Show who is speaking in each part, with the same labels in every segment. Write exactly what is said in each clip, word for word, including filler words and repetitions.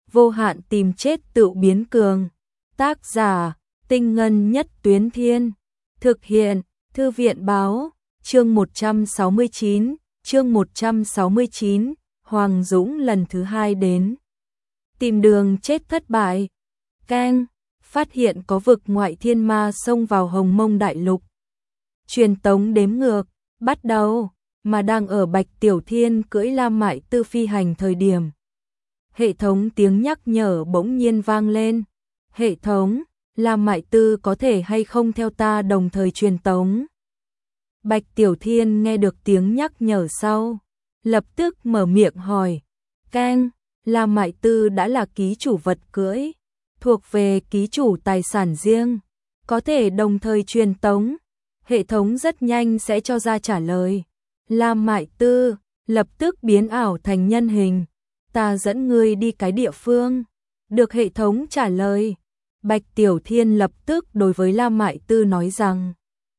Speaker 1: vô hạn tìm chết tự biến cường. Tác giả, Tinh Ngân Nhất Tuyến Thiên. Thực hiện, Thư viện Báo. Chương một trăm sáu mươi chín, chương một trăm sáu mươi chín, Hoàng Dũng lần thứ hai đến. Tìm đường chết thất bại. Keng, phát hiện có vực ngoại thiên ma xông vào Hồng Mông Đại Lục. Truyền tống đếm ngược, bắt đầu, mà đang ở Bạch Tiểu Thiên cưỡi Lam Mại Tư phi hành thời điểm. Hệ thống tiếng nhắc nhở bỗng nhiên vang lên. Hệ thống, Lam Mại Tư có thể hay không theo ta đồng thời truyền tống? Bạch Tiểu Thiên nghe được tiếng nhắc nhở sau, lập tức mở miệng hỏi. Keng, Lam Mại Tư đã là ký chủ vật cưỡi, thuộc về ký chủ tài sản riêng, có thể đồng thời truyền tống. Hệ thống rất nhanh sẽ cho ra trả lời. Lam Mại Tư lập tức biến ảo thành nhân hình. Ta dẫn ngươi đi cái địa phương. Được hệ thống trả lời. Bạch Tiểu Thiên lập tức đối với Lam Mại Tư nói rằng.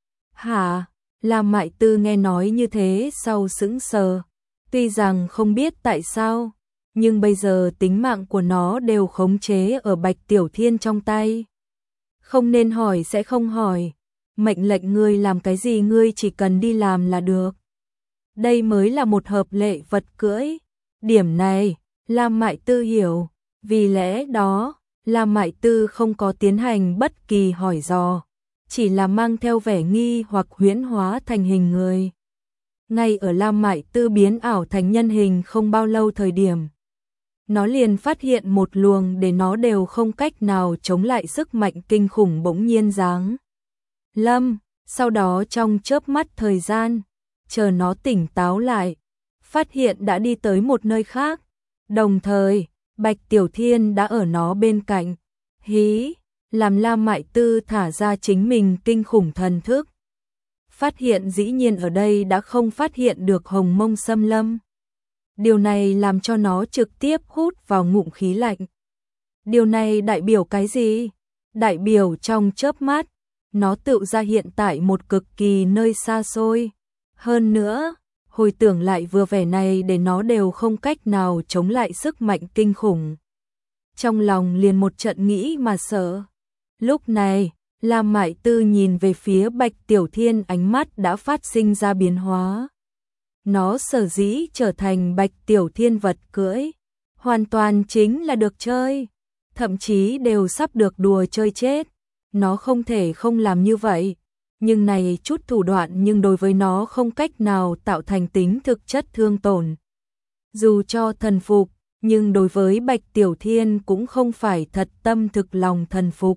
Speaker 1: Hả? Lam Mại Tư nghe nói như thế sau sững sờ. Tuy rằng không biết tại sao, nhưng bây giờ tính mạng của nó đều khống chế ở Bạch Tiểu Thiên trong tay. Không nên hỏi sẽ không hỏi. Mệnh lệnh ngươi làm cái gì ngươi chỉ cần đi làm là được. Đây mới là một hợp lệ vật cưỡi. Điểm này, Lam Mại Tư hiểu. Vì lẽ đó, Lam Mại Tư không có tiến hành bất kỳ hỏi dò, chỉ là mang theo vẻ nghi hoặc huyễn hóa thành hình người. Ngay ở Lam Mại Tư biến ảo thành nhân hình không bao lâu thời điểm, nó liền phát hiện một luồng để nó đều không cách nào chống lại sức mạnh kinh khủng bỗng nhiên giáng lâm. Sau đó trong chớp mắt thời gian, chờ nó tỉnh táo lại, phát hiện đã đi tới một nơi khác. Đồng thời, Bạch Tiểu Thiên đã ở nó bên cạnh. Hí, làm Lam Mại Tư thả ra chính mình kinh khủng thần thức. Phát hiện dĩ nhiên ở đây đã không phát hiện được Hồng Mông xâm lâm. Điều này làm cho nó trực tiếp hút vào ngụm khí lạnh. Điều này đại biểu cái gì? Đại biểu trong chớp mắt, nó tự ra hiện tại một cực kỳ nơi xa xôi. Hơn nữa, hồi tưởng lại vừa vẻ này để nó đều không cách nào chống lại sức mạnh kinh khủng. Trong lòng liền một trận nghĩ mà sợ. Lúc này, Lam Mại Tư nhìn về phía Bạch Tiểu Thiên, ánh mắt đã phát sinh ra biến hóa. Nó sở dĩ trở thành Bạch Tiểu Thiên vật cưỡi, hoàn toàn chính là được chơi. Thậm chí đều sắp được đùa chơi chết. Nó không thể không làm như vậy. Nhưng này chút thủ đoạn nhưng đối với nó không cách nào tạo thành tính thực chất thương tổn. Dù cho thần phục, nhưng đối với Bạch Tiểu Thiên cũng không phải thật tâm thực lòng thần phục.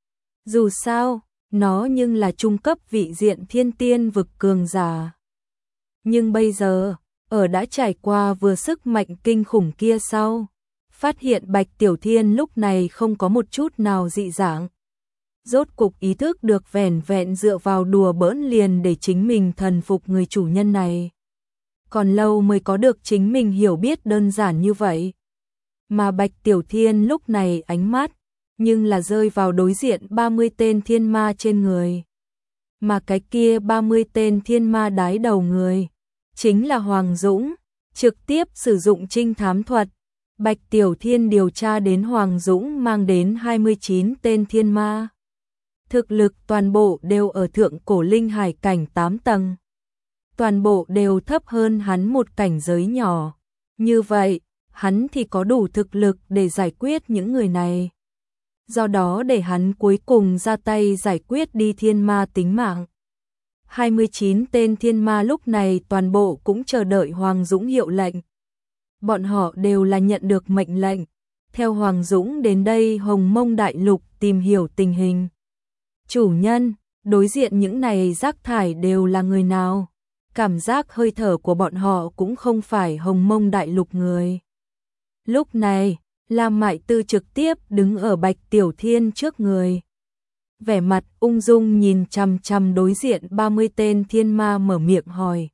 Speaker 1: Dù sao, nó nhưng là trung cấp vị diện thiên tiên vực cường giả. Nhưng bây giờ, ở đã trải qua vừa sức mạnh kinh khủng kia sau, phát hiện Bạch Tiểu Thiên lúc này không có một chút nào dị dạng. Rốt cục ý thức được vẻn vẹn dựa vào đùa bỡn liền để chính mình thần phục người chủ nhân này. Còn lâu mới có được chính mình hiểu biết đơn giản như vậy. Mà Bạch Tiểu Thiên lúc này ánh mắt, nhưng là rơi vào đối diện ba mươi tên thiên ma trên người. Mà cái kia ba mươi tên thiên ma đái đầu người, chính là Hoàng Dũng, trực tiếp sử dụng trinh thám thuật. Bạch Tiểu Thiên điều tra đến Hoàng Dũng mang đến hai mươi chín tên thiên ma. Thực lực toàn bộ đều ở thượng cổ linh hải cảnh tám tầng. Toàn bộ đều thấp hơn hắn một cảnh giới nhỏ. Như vậy, hắn thì có đủ thực lực để giải quyết những người này. Do đó để hắn cuối cùng ra tay giải quyết đi thiên ma tính mạng. hai mươi chín tên thiên ma lúc này toàn bộ cũng chờ đợi Hoàng Dũng hiệu lệnh. Bọn họ đều là nhận được mệnh lệnh, theo Hoàng Dũng đến đây Hồng Mông Đại Lục tìm hiểu tình hình. Chủ nhân, đối diện những này rác thải đều là người nào? Cảm giác hơi thở của bọn họ cũng không phải Hồng Mông Đại Lục người. Lúc này, Lam Mại Tư trực tiếp đứng ở Bạch Tiểu Thiên trước người. Vẻ mặt ung dung nhìn chằm chằm đối diện ba mươi tên thiên ma mở miệng hỏi.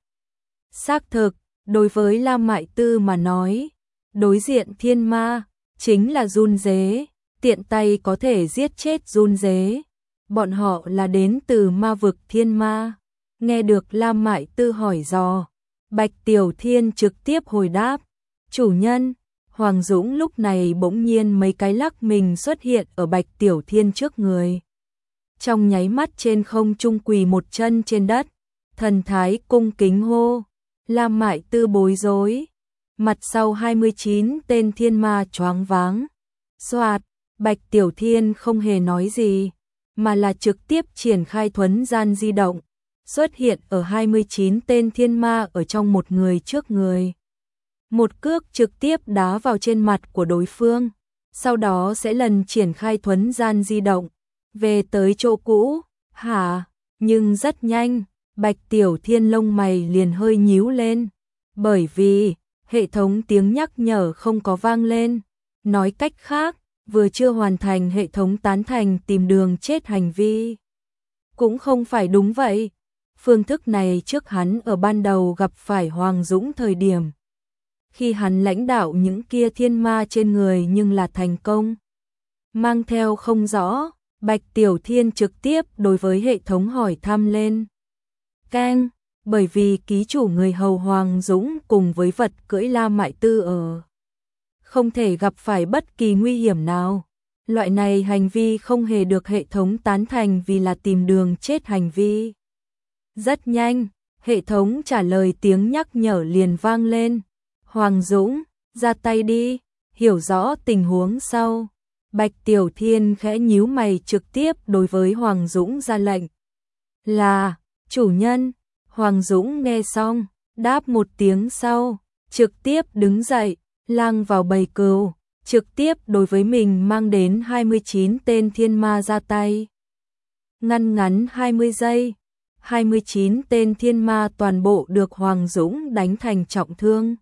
Speaker 1: Xác thực, đối với Lam Mại Tư mà nói, đối diện thiên ma chính là run dế, tiện tay có thể giết chết run dế. Bọn họ là đến từ ma vực thiên ma. Nghe được Lam Mại Tư hỏi dò, Bạch Tiểu Thiên trực tiếp hồi đáp. Chủ nhân, Hoàng Dũng lúc này bỗng nhiên mấy cái lắc mình xuất hiện ở Bạch Tiểu Thiên trước người. Trong nháy mắt trên không trung quỳ một chân trên đất, thần thái cung kính hô. Lam Mại Tư bối rối, mặt sau hai mươi chín tên thiên ma choáng váng. Soạt, Bạch Tiểu Thiên không hề nói gì, mà là trực tiếp triển khai thuấn gian di động, xuất hiện ở hai mươi chín tên thiên ma ở trong một người trước người. Một cước trực tiếp đá vào trên mặt của đối phương, sau đó sẽ lần triển khai thuấn gian di động, về tới chỗ cũ. Hả? Nhưng rất nhanh, Bạch Tiểu Thiên lông mày liền hơi nhíu lên, bởi vì hệ thống tiếng nhắc nhở không có vang lên. Nói cách khác, vừa chưa hoàn thành hệ thống tán thành tìm đường chết hành vi. Cũng không phải đúng vậy. Phương thức này trước hắn ở ban đầu gặp phải Hoàng Dũng thời điểm, khi hắn lãnh đạo những kia thiên ma trên người nhưng là thành công. Mang theo không rõ, Bạch Tiểu Thiên trực tiếp đối với hệ thống hỏi thăm lên. Keng, bởi vì ký chủ người hầu Hoàng Dũng cùng với vật cưỡi Lam Mại Tư ở, không thể gặp phải bất kỳ nguy hiểm nào. Loại này hành vi không hề được hệ thống tán thành vì là tìm đường chết hành vi. Rất nhanh, hệ thống trả lời tiếng nhắc nhở liền vang lên. Hoàng Dũng, ra tay đi. Hiểu rõ tình huống sau, Bạch Tiểu Thiên khẽ nhíu mày trực tiếp đối với Hoàng Dũng ra lệnh. Là, chủ nhân. Hoàng Dũng nghe xong, đáp một tiếng sau, trực tiếp đứng dậy, lang vào bầy cừu, trực tiếp đối với mình mang đến hai mươi chín tên thiên ma ra tay. Ngăn ngắn hai mươi giây, hai mươi chín tên thiên ma toàn bộ được Hoàng Dũng đánh thành trọng thương,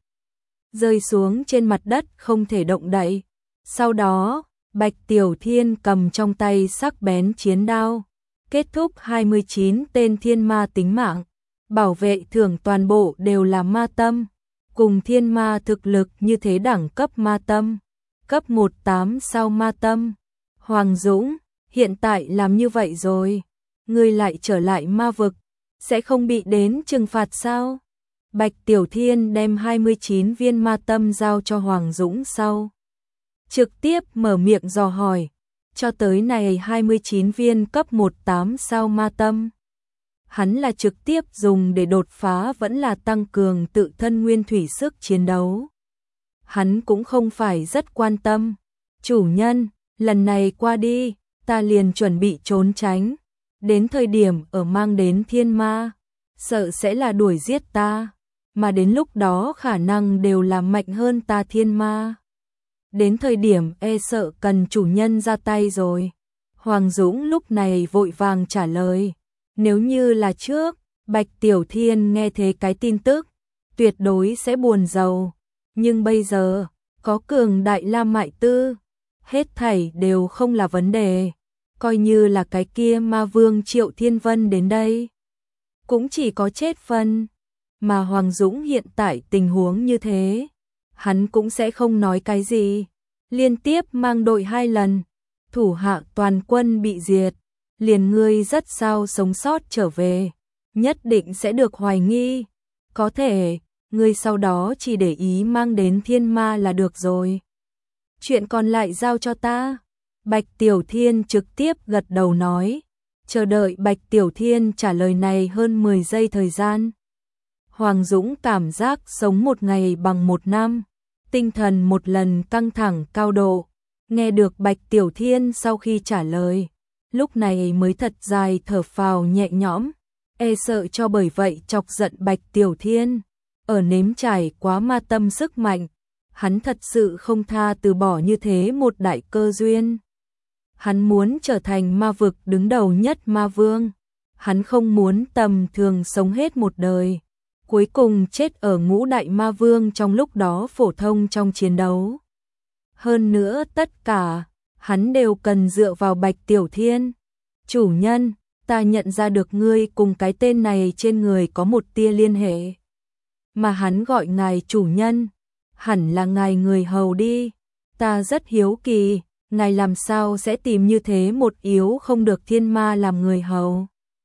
Speaker 1: rơi xuống trên mặt đất không thể động đậy. Sau đó, Bạch Tiểu Thiên cầm trong tay sắc bén chiến đao, kết thúc hai mươi chín tên thiên ma tính mạng. Bảo vệ thưởng toàn bộ đều là ma tâm, cùng thiên ma thực lực như thế đẳng cấp ma tâm, cấp một tám sao ma tâm. Hoàng Dũng, hiện tại làm như vậy rồi, ngươi lại trở lại ma vực, sẽ không bị đến trừng phạt sao? Bạch Tiểu Thiên đem hai mươi chín viên ma tâm giao cho Hoàng Dũng sau, trực tiếp mở miệng dò hỏi, cho tới này hai mươi chín viên cấp một tám sao ma tâm. Hắn là trực tiếp dùng để đột phá vẫn là tăng cường tự thân nguyên thủy sức chiến đấu. Hắn cũng không phải rất quan tâm. Chủ nhân, lần này qua đi, ta liền chuẩn bị trốn tránh. Đến thời điểm ở mang đến thiên ma, sợ sẽ là đuổi giết ta. Mà đến lúc đó khả năng đều là mạnh hơn ta thiên ma. Đến thời điểm e sợ cần chủ nhân ra tay rồi. Hoàng Dũng lúc này vội vàng trả lời. Nếu như là trước, Bạch Tiểu Thiên nghe thế cái tin tức, tuyệt đối sẽ buồn rầu. Nhưng bây giờ, có cường đại Lam Mại Tư, hết thảy đều không là vấn đề. Coi như là cái kia ma vương Triệu Thiên Vân đến đây, cũng chỉ có chết phân. Mà Hoàng Dũng hiện tại tình huống như thế, hắn cũng sẽ không nói cái gì. Liên tiếp mang đội hai lần, thủ hạ toàn quân bị diệt. Liền ngươi rất sao sống sót trở về, nhất định sẽ được hoài nghi. Có thể, ngươi sau đó chỉ để ý mang đến thiên ma là được rồi. Chuyện còn lại giao cho ta. Bạch Tiểu Thiên trực tiếp gật đầu nói, chờ đợi Bạch Tiểu Thiên trả lời này hơn mười giây thời gian. Hoàng Dũng cảm giác sống một ngày bằng một năm, tinh thần một lần căng thẳng cao độ. Nghe được Bạch Tiểu Thiên sau khi trả lời, lúc này mới thật dài thở phào nhẹ nhõm, e sợ cho bởi vậy chọc giận Bạch Tiểu Thiên. Ở nếm trải quá ma tâm sức mạnh, hắn thật sự không tha từ bỏ như thế một đại cơ duyên. Hắn muốn trở thành ma vực đứng đầu nhất ma vương. Hắn không muốn tầm thường sống hết một đời, cuối cùng chết ở ngũ đại ma vương trong lúc đó phổ thông trong chiến đấu. Hơn nữa tất cả, hắn đều cần dựa vào Bạch Tiểu Thiên. Chủ nhân, ta nhận ra được ngươi cùng cái tên này trên người có một tia liên hệ. Mà hắn gọi ngài chủ nhân, hẳn là ngài người hầu đi. Ta rất hiếu kỳ, ngài làm sao sẽ tìm như thế một yếu không được thiên ma làm người hầu.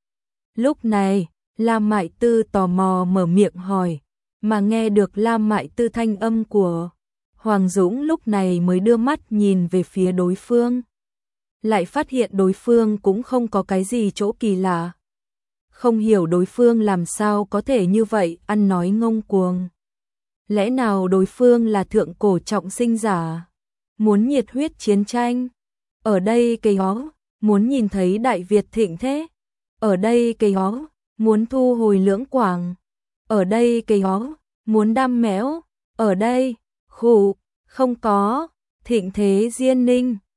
Speaker 1: Lúc này, Lam Mại Tư tò mò mở miệng hỏi, mà nghe được Lam Mại Tư thanh âm của Hoàng Dũng lúc này mới đưa mắt nhìn về phía đối phương. Lại phát hiện đối phương cũng không có cái gì chỗ kỳ lạ. Không hiểu đối phương làm sao có thể như vậy, ăn nói ngông cuồng. Lẽ nào đối phương là thượng cổ trọng sinh giả? Muốn nhiệt huyết chiến tranh? Ở đây cây hó, muốn nhìn thấy Đại Việt thịnh thế? Ở đây cây hó, muốn thu hồi Lưỡng Quảng? Ở đây cây hó, muốn đam mẽo? Ở đây, khụ, không có, thịnh thế Diên Ninh.